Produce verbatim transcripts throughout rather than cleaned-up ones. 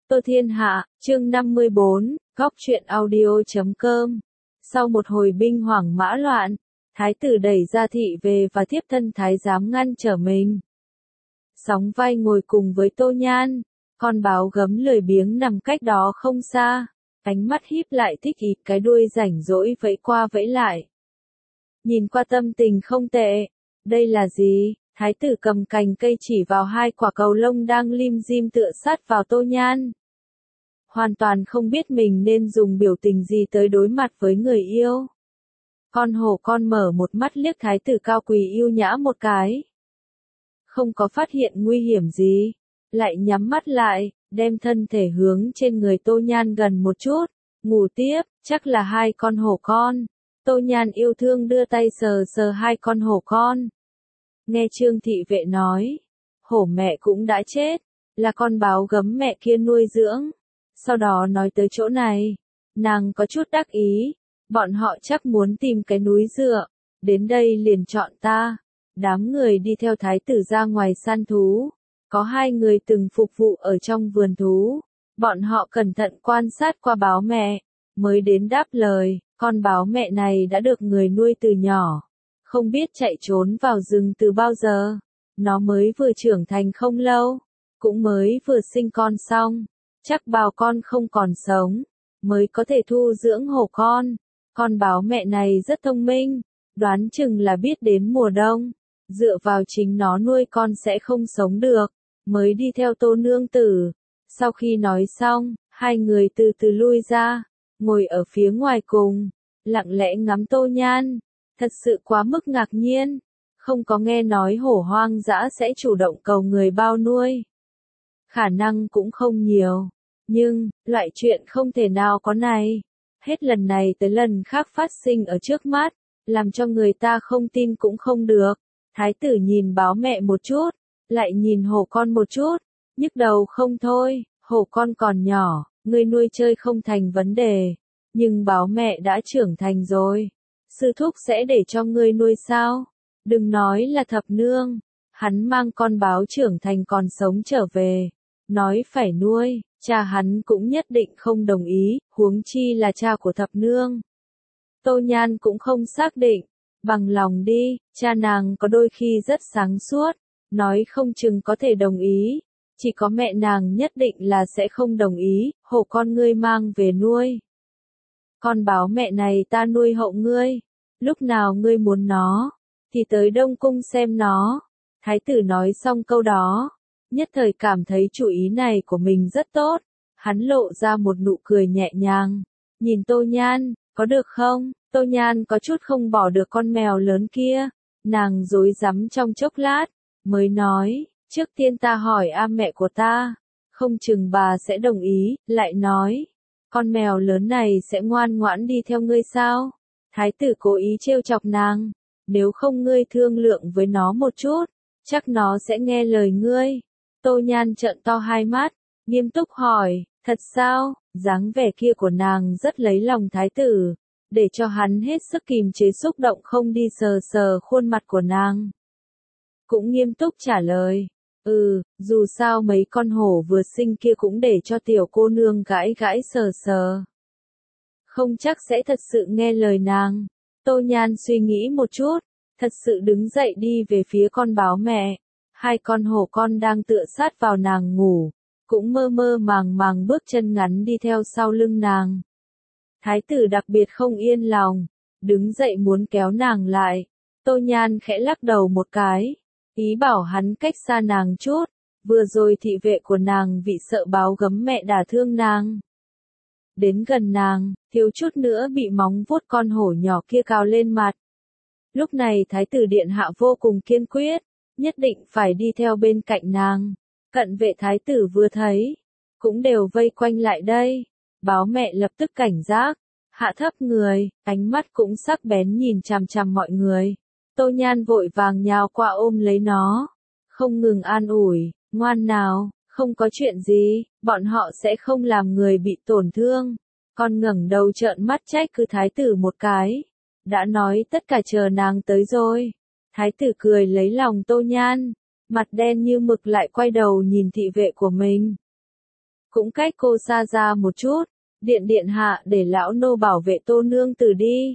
Tô Thiên Hạ, chương năm mươi bốn, góc truyện audio chấm com. Sau một hồi binh hoảng mã loạn, thái tử đẩy gia thị về và thiếp thân thái giám ngăn trở mình. Sóng vai ngồi cùng với Tô Nhan, con báo gấm lười biếng nằm cách đó không xa, ánh mắt híp lại thích ý, cái đuôi rảnh rỗi vẫy qua vẫy lại. Nhìn qua tâm tình không tệ, đây là gì? Thái tử cầm cành cây chỉ vào hai quả cầu lông đang lim dim tựa sát vào Tô Nhan. Hoàn toàn không biết mình nên dùng biểu tình gì tới đối mặt với người yêu. Con hổ con mở một mắt liếc thái tử cao quý yêu nhã một cái. Không có phát hiện nguy hiểm gì, lại nhắm mắt lại, đem thân thể hướng trên người Tô Nhan gần một chút, ngủ tiếp, chắc là hai con hổ con. Tô Nhan yêu thương đưa tay sờ sờ hai con hổ con. Nghe Trương thị vệ nói, hổ mẹ cũng đã chết, là con báo gấm mẹ kia nuôi dưỡng. Sau đó nói tới chỗ này, nàng có chút đắc ý, bọn họ chắc muốn tìm cái núi dựa, đến đây liền chọn ta. Đám người đi theo thái tử ra ngoài săn thú, có hai người từng phục vụ ở trong vườn thú, bọn họ cẩn thận quan sát qua báo mẹ, mới đến đáp lời, con báo mẹ này đã được người nuôi từ nhỏ, không biết chạy trốn vào rừng từ bao giờ, nó mới vừa trưởng thành không lâu, cũng mới vừa sinh con xong. Chắc bào con không còn sống, mới có thể thu dưỡng hổ con. Con báo mẹ này rất thông minh, đoán chừng là biết đến mùa đông, dựa vào chính nó nuôi con sẽ không sống được, mới đi theo Tô nương tử. Sau khi nói xong, hai người từ từ lui ra, ngồi ở phía ngoài cùng, lặng lẽ ngắm Tô Nhan, thật sự quá mức ngạc nhiên, không có nghe nói hổ hoang dã sẽ chủ động cầu người bao nuôi. Khả năng cũng không nhiều. Nhưng, loại chuyện không thể nào có này. Hết lần này tới lần khác phát sinh ở trước mắt, làm cho người ta không tin cũng không được. Thái tử nhìn báo mẹ một chút, lại nhìn hổ con một chút, nhức đầu không thôi, hổ con còn nhỏ, ngươi nuôi chơi không thành vấn đề. Nhưng báo mẹ đã trưởng thành rồi, sư thúc sẽ để cho ngươi nuôi sao? Đừng nói là thập nương, hắn mang con báo trưởng thành còn sống trở về, nói phải nuôi. Cha hắn cũng nhất định không đồng ý, huống chi là cha của thập nương. Tô Nhan cũng không xác định, bằng lòng đi, cha nàng có đôi khi rất sáng suốt, nói không chừng có thể đồng ý, chỉ có mẹ nàng nhất định là sẽ không đồng ý, hổ con ngươi mang về nuôi. Con báo mẹ này ta nuôi hậu ngươi, lúc nào ngươi muốn nó, thì tới Đông Cung xem nó. Thái tử nói xong câu đó, nhất thời cảm thấy chủ ý này của mình rất tốt, hắn lộ ra một nụ cười nhẹ nhàng, nhìn Tô Nhan, có được không? Tô Nhan có chút không bỏ được con mèo lớn kia, nàng rối rắm trong chốc lát, mới nói, trước tiên ta hỏi a mẹ của ta, không chừng bà sẽ đồng ý, lại nói, con mèo lớn này sẽ ngoan ngoãn đi theo ngươi sao? Thái tử cố ý trêu chọc nàng, nếu không ngươi thương lượng với nó một chút, chắc nó sẽ nghe lời ngươi. Tô Nhan trợn to hai mắt, nghiêm túc hỏi, thật sao? Dáng vẻ kia của nàng rất lấy lòng thái tử, để cho hắn hết sức kìm chế xúc động không đi sờ sờ khuôn mặt của nàng. Cũng nghiêm túc trả lời, ừ, dù sao mấy con hổ vừa sinh kia cũng để cho tiểu cô nương gãi gãi sờ sờ. Không chắc sẽ thật sự nghe lời nàng. Tô Nhan suy nghĩ một chút, thật sự đứng dậy đi về phía con báo mẹ. Hai con hổ con đang tựa sát vào nàng ngủ, cũng mơ mơ màng màng bước chân ngắn đi theo sau lưng nàng. Thái tử đặc biệt không yên lòng, đứng dậy muốn kéo nàng lại. Tô Nhan khẽ lắc đầu một cái, ý bảo hắn cách xa nàng chút, vừa rồi thị vệ của nàng vì sợ báo gấm mẹ đả thương nàng. Đến gần nàng, thiếu chút nữa bị móng vuốt con hổ nhỏ kia cào lên mặt. Lúc này thái tử điện hạ vô cùng kiên quyết, nhất định phải đi theo bên cạnh nàng. Cận vệ thái tử vừa thấy, cũng đều vây quanh lại đây. Báo mẹ lập tức cảnh giác, hạ thấp người, ánh mắt cũng sắc bén nhìn chằm chằm mọi người. Tô Nhan vội vàng nhào qua ôm lấy nó, không ngừng an ủi, ngoan nào, không có chuyện gì, bọn họ sẽ không làm người bị tổn thương. Con ngẩng đầu trợn mắt trách cứ thái tử một cái, đã nói tất cả chờ nàng tới rồi. Thái tử cười lấy lòng Tô Nhan, mặt đen như mực lại quay đầu nhìn thị vệ của mình. cũng cách cô xa ra một chút, điện điện hạ để lão nô bảo vệ Tô nương tử đi.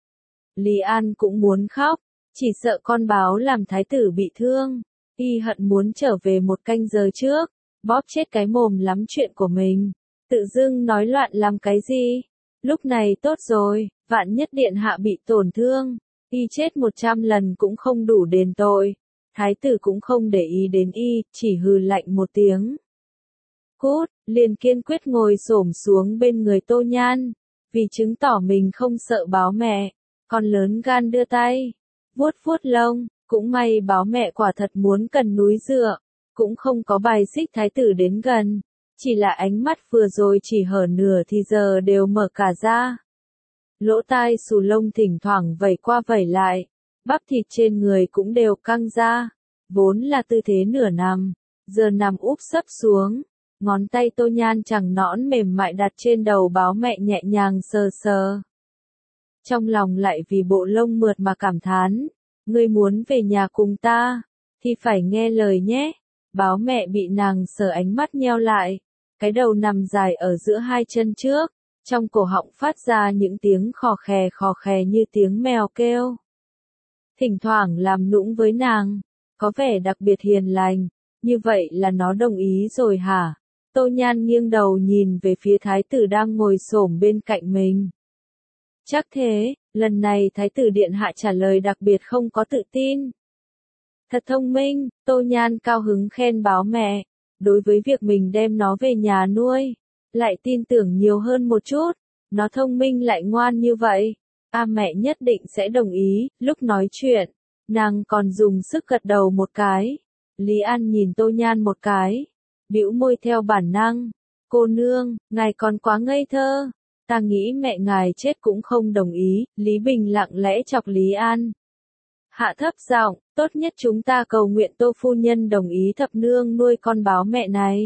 Lý An cũng muốn khóc, chỉ sợ con báo làm thái tử bị thương, y hận muốn trở về một canh giờ trước, bóp chết cái mồm lắm chuyện của mình, tự dưng nói loạn làm cái gì. Lúc này tốt rồi, vạn nhất điện hạ bị tổn thương, y chết một trăm lần cũng không đủ đền tội. Thái tử cũng không để ý đến y, chỉ hừ lạnh một tiếng. Cút, liền kiên quyết ngồi xổm xuống bên người Tô Nhan, vì chứng tỏ mình không sợ báo mẹ, còn lớn gan đưa tay, vuốt vuốt lông, cũng may báo mẹ quả thật muốn cần núi dựa, cũng không có bài xích thái tử đến gần, chỉ là ánh mắt vừa rồi chỉ hở nửa thì giờ đều mở cả ra. Lỗ tai xù lông thỉnh thoảng vẩy qua vẩy lại, bắp thịt trên người cũng đều căng ra, vốn là tư thế nửa nằm, giờ nằm úp sấp xuống, ngón tay Tô Nhan chẳng nõn mềm mại đặt trên đầu báo mẹ nhẹ nhàng sờ sờ. Trong lòng lại vì bộ lông mượt mà cảm thán, ngươi muốn về nhà cùng ta, thì phải nghe lời nhé. Báo mẹ bị nàng sờ ánh mắt nheo lại, cái đầu nằm dài ở giữa hai chân trước, trong cổ họng phát ra những tiếng khò khè khò khè như tiếng mèo kêu. Thỉnh thoảng làm nũng với nàng, có vẻ đặc biệt hiền lành, như vậy là nó đồng ý rồi hả? Tô Nhan nghiêng đầu nhìn về phía thái tử đang ngồi xổm bên cạnh mình. Chắc thế, lần này thái tử điện hạ trả lời đặc biệt không có tự tin. Thật thông minh, Tô Nhan cao hứng khen báo mẹ, đối với việc mình đem nó về nhà nuôi, lại tin tưởng nhiều hơn một chút, nó thông minh lại ngoan như vậy, a mẹ nhất định sẽ đồng ý. Lúc nói chuyện, nàng còn dùng sức gật đầu một cái. Lý An nhìn Tô Nhan một cái, bĩu môi theo bản năng, cô nương, ngài còn quá ngây thơ, ta nghĩ mẹ ngài chết cũng không đồng ý. Lý Bình lặng lẽ chọc Lý An, hạ thấp giọng, tốt nhất chúng ta cầu nguyện Tô phu nhân đồng ý thập nương nuôi con báo mẹ này.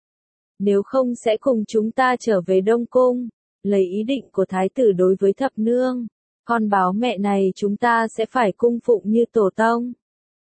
Nếu không sẽ cùng chúng ta trở về Đông Cung, lấy ý định của thái tử đối với thập nương, con báo mẹ này chúng ta sẽ phải cung phụng như tổ tông.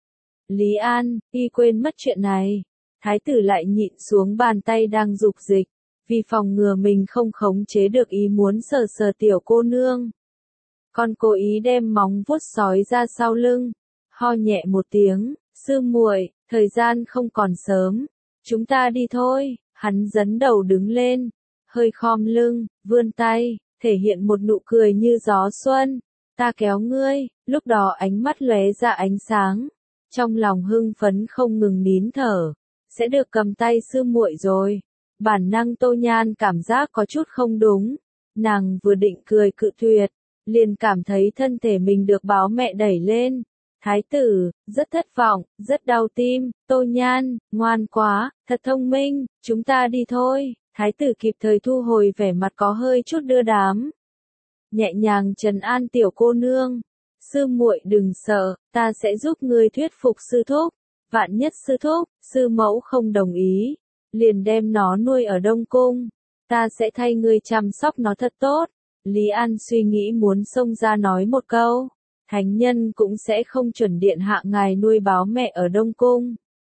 Lý An, y quên mất chuyện này. Thái tử lại nhịn xuống bàn tay đang dục dịch, vì phòng ngừa mình không khống chế được ý muốn sờ sờ tiểu cô nương. Con cố ý đem móng vuốt sói ra sau lưng, ho nhẹ một tiếng, sư muội, thời gian không còn sớm, chúng ta đi thôi. Hắn dấn đầu đứng lên, hơi khom lưng, vươn tay, thể hiện một nụ cười như gió xuân. Ta kéo ngươi, lúc đó ánh mắt lóe ra ánh sáng, trong lòng hưng phấn không ngừng nín thở, sẽ được cầm tay sư muội rồi. Bản năng Tô Nhan cảm giác có chút không đúng, nàng vừa định cười cự tuyệt, liền cảm thấy thân thể mình được báo mẹ đẩy lên. Thái tử, rất thất vọng, rất đau tim. Tô Nhan, ngoan quá, thật thông minh, chúng ta đi thôi. Thái tử kịp thời thu hồi vẻ mặt có hơi chút đưa đám, nhẹ nhàng trấn an tiểu cô nương. Sư muội đừng sợ, ta sẽ giúp ngươi thuyết phục sư thúc. Vạn nhất sư thúc, sư mẫu không đồng ý, liền đem nó nuôi ở Đông Cung. Ta sẽ thay ngươi chăm sóc nó thật tốt. Lý An suy nghĩ muốn xông ra nói một câu, thánh nhân cũng sẽ không chuẩn điện hạ ngài nuôi báo mẹ ở Đông Cung.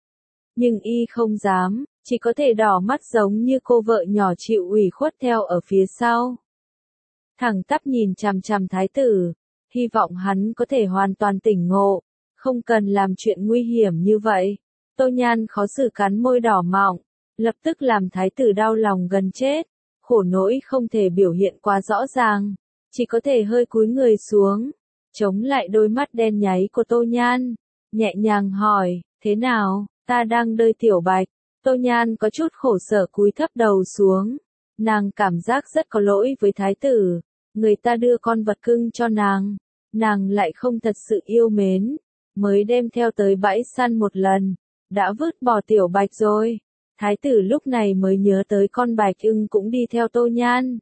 Nhưng y không dám, chỉ có thể đỏ mắt giống như cô vợ nhỏ chịu ủy khuất theo ở phía sau. Thẳng tắp nhìn chằm chằm thái tử, hy vọng hắn có thể hoàn toàn tỉnh ngộ, không cần làm chuyện nguy hiểm như vậy. Tô Nhan khó xử cắn môi đỏ mọng, lập tức làm thái tử đau lòng gần chết, khổ nỗi không thể biểu hiện quá rõ ràng, chỉ có thể hơi cúi người xuống, chống lại đôi mắt đen nháy của Tô Nhan, nhẹ nhàng hỏi, thế nào, ta đang đợi tiểu bạch. Tô Nhan có chút khổ sở cúi thấp đầu xuống, nàng cảm giác rất có lỗi với thái tử, người ta đưa con vật cưng cho nàng, nàng lại không thật sự yêu mến, mới đem theo tới bãi săn một lần, đã vứt bỏ tiểu bạch rồi. Thái tử lúc này mới nhớ tới con bạch ưng cũng đi theo Tô Nhan.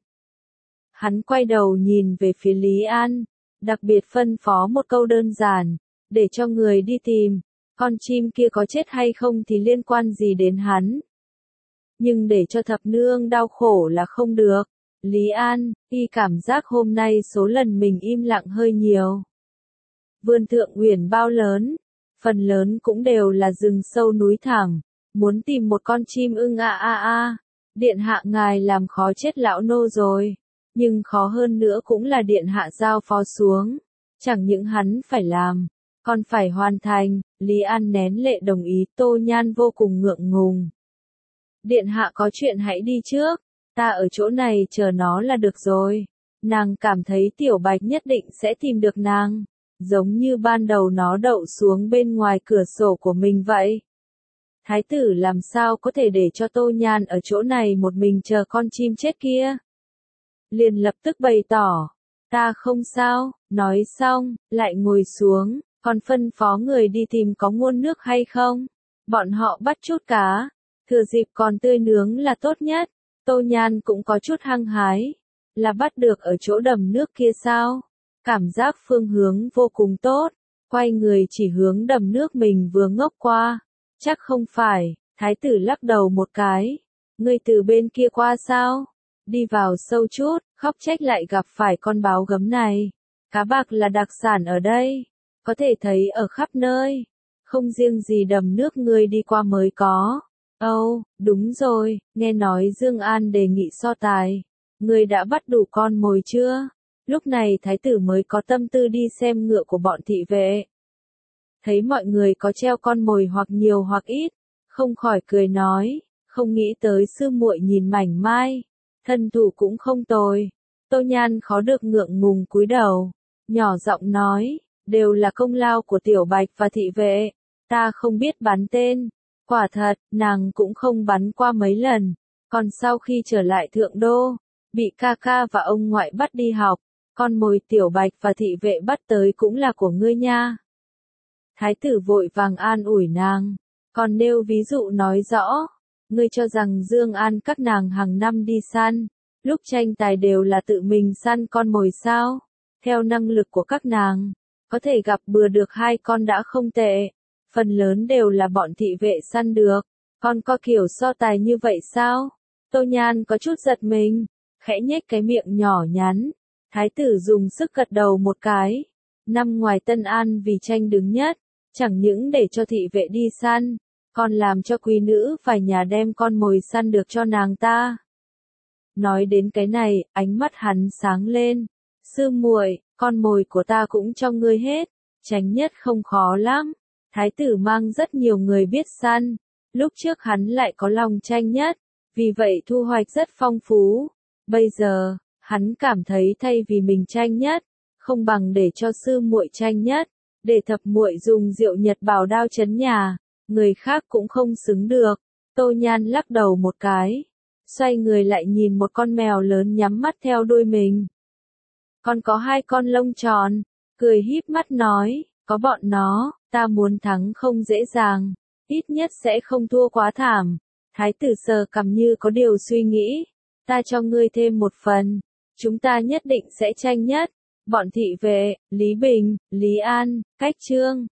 Hắn quay đầu nhìn về phía Lý An, đặc biệt phân phó một câu đơn giản, để cho người đi tìm, con chim kia có chết hay không thì liên quan gì đến hắn. Nhưng để cho thập nương đau khổ là không được. Lý An, y cảm giác hôm nay số lần mình im lặng hơi nhiều. Vườn Thượng Uyển bao lớn, phần lớn cũng đều là rừng sâu núi thẳm, muốn tìm một con chim ưng a a a, Điện hạ ngài làm khó chết lão nô rồi. Nhưng khó hơn nữa cũng là điện hạ giao phó xuống. Chẳng những hắn phải làm, còn phải hoàn thành. Lý An nén lệ đồng ý. Tô Nhan vô cùng ngượng ngùng. Điện hạ có chuyện hãy đi trước. Ta ở chỗ này chờ nó là được rồi. Nàng cảm thấy Tiểu Bạch nhất định sẽ tìm được nàng. Giống như ban đầu nó đậu xuống bên ngoài cửa sổ của mình vậy. Thái tử làm sao có thể để cho Tô Nhan ở chỗ này một mình chờ con chim chết kia. Liền lập tức bày tỏ. Ta không sao, nói xong, lại ngồi xuống, còn phân phó người đi tìm có nguồn nước hay không. Bọn họ bắt chút cá, thừa dịp còn tươi nướng là tốt nhất. Tô Nhan cũng có chút hăng hái. Là bắt được ở chỗ đầm nước kia sao? Cảm giác phương hướng vô cùng tốt. Quay người chỉ hướng đầm nước mình vừa ngốc qua. Chắc không phải. Thái tử lắc đầu một cái. Ngươi từ bên kia qua sao? Đi vào sâu chút, khóc trách lại gặp phải con báo gấm này. Cá bạc là đặc sản ở đây. Có thể thấy ở khắp nơi. Không riêng gì đầm nước ngươi đi qua mới có. Âu, oh, đúng rồi, nghe nói Dương An đề nghị so tài. Ngươi đã bắt đủ con mồi chưa? Lúc này thái tử mới có tâm tư đi xem ngựa của bọn thị vệ. Thấy mọi người có treo con mồi hoặc nhiều hoặc ít, không khỏi cười nói, không nghĩ tới sư muội nhìn mảnh mai, thân thủ cũng không tồi. Tô Nhan khó được ngượng ngùng cúi đầu, nhỏ giọng nói, đều là công lao của Tiểu Bạch và thị vệ, ta không biết bắn tên. Quả thật, nàng cũng không bắn qua mấy lần, còn sau khi trở lại Thượng Đô, bị ca ca và ông ngoại bắt đi học, con mồi Tiểu Bạch và thị vệ bắt tới cũng là của ngươi nha. Thái tử vội vàng an ủi nàng, còn nêu ví dụ nói rõ, ngươi cho rằng Dương An các nàng hàng năm đi săn, lúc tranh tài đều là tự mình săn con mồi sao? Theo năng lực của các nàng, có thể gặp bừa được hai con đã không tệ, phần lớn đều là bọn thị vệ săn được, còn có kiểu so tài như vậy sao? Tô Nhan có chút giật mình, khẽ nhếch cái miệng nhỏ nhắn. Thái tử dùng sức gật đầu một cái. Năm ngoài Tân An vì tranh đứng nhất, chẳng những để cho thị vệ đi săn, còn làm cho quý nữ vài nhà đem con mồi săn được cho nàng ta. Nói đến cái này, ánh mắt hắn sáng lên. Sư muội, con mồi của ta cũng cho ngươi hết, tranh nhất không khó lắm. Thái tử mang rất nhiều người biết săn, lúc trước hắn lại có lòng tranh nhất, vì vậy thu hoạch rất phong phú. Bây giờ, hắn cảm thấy thay vì mình tranh nhất, không bằng để cho sư muội tranh nhất, để thập muội dùng rượu Nhật bảo đao chấn nhà, người khác cũng không xứng được. Tô Nhan lắc đầu một cái, xoay người lại nhìn một con mèo lớn nhắm mắt theo đuôi mình. Còn có hai con lông tròn, cười híp mắt nói, có bọn nó, ta muốn thắng không dễ dàng, ít nhất sẽ không thua quá thảm. Thái tử sờ cằm như có điều suy nghĩ, ta cho ngươi thêm một phần, chúng ta nhất định sẽ tranh nhất. Bọn thị vệ, Lý Bình, Lý An, Cách Trương,